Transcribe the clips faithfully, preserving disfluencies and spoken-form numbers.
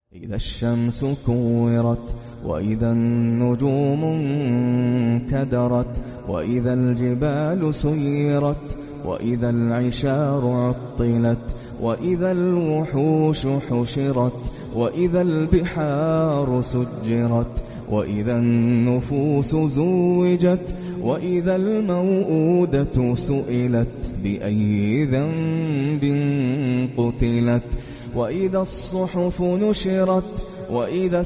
إذا الشمس كورت وإذا النجوم انكدرت وإذا الجبال سيرت وإذا العشار عطلت وإذا الوحوش حشرت وإذا البحار سجرت وإذا النفوس زوجت وإذا الموءودة سئلت بأي ذنب قتلت وإذا الصحف نشرت وإذا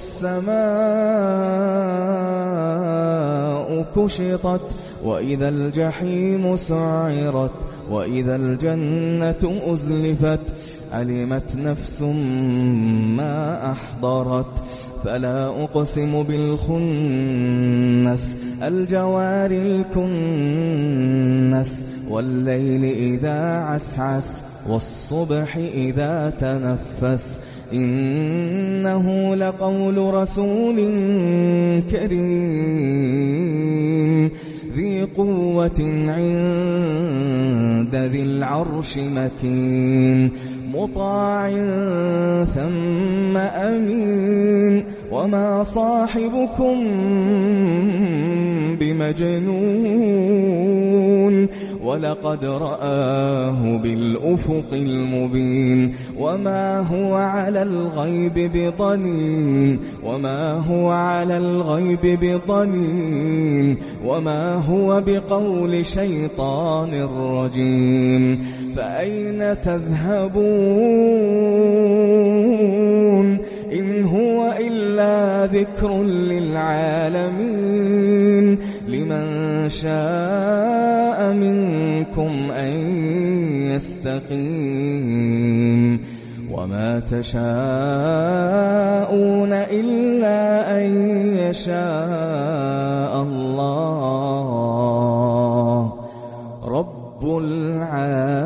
السماء كشطت وإذا الجحيم سعرت وإذا الجنة أزلفت علمت نفس ما أحضرت فلا أقسم بالخنس الجوار الكنس والليل إذا عسعس والصبح إذا تنفس إنه لقول رسول كريم ذي قوة عند ذي العرش مكين مطاع ثم أمين وما صاحبكم بمجنون ولقد رآه بالأفق المبين وما هو على الغيب بضنين وما هو على الغيب بضنين وما هو بقول شيطان رجيم فأين تذهبون إن هو إلا ذكر للعالمين لمن شاء منكم أن يستقيم وما تشاءون إلا أن يشاء الله رب العالمين.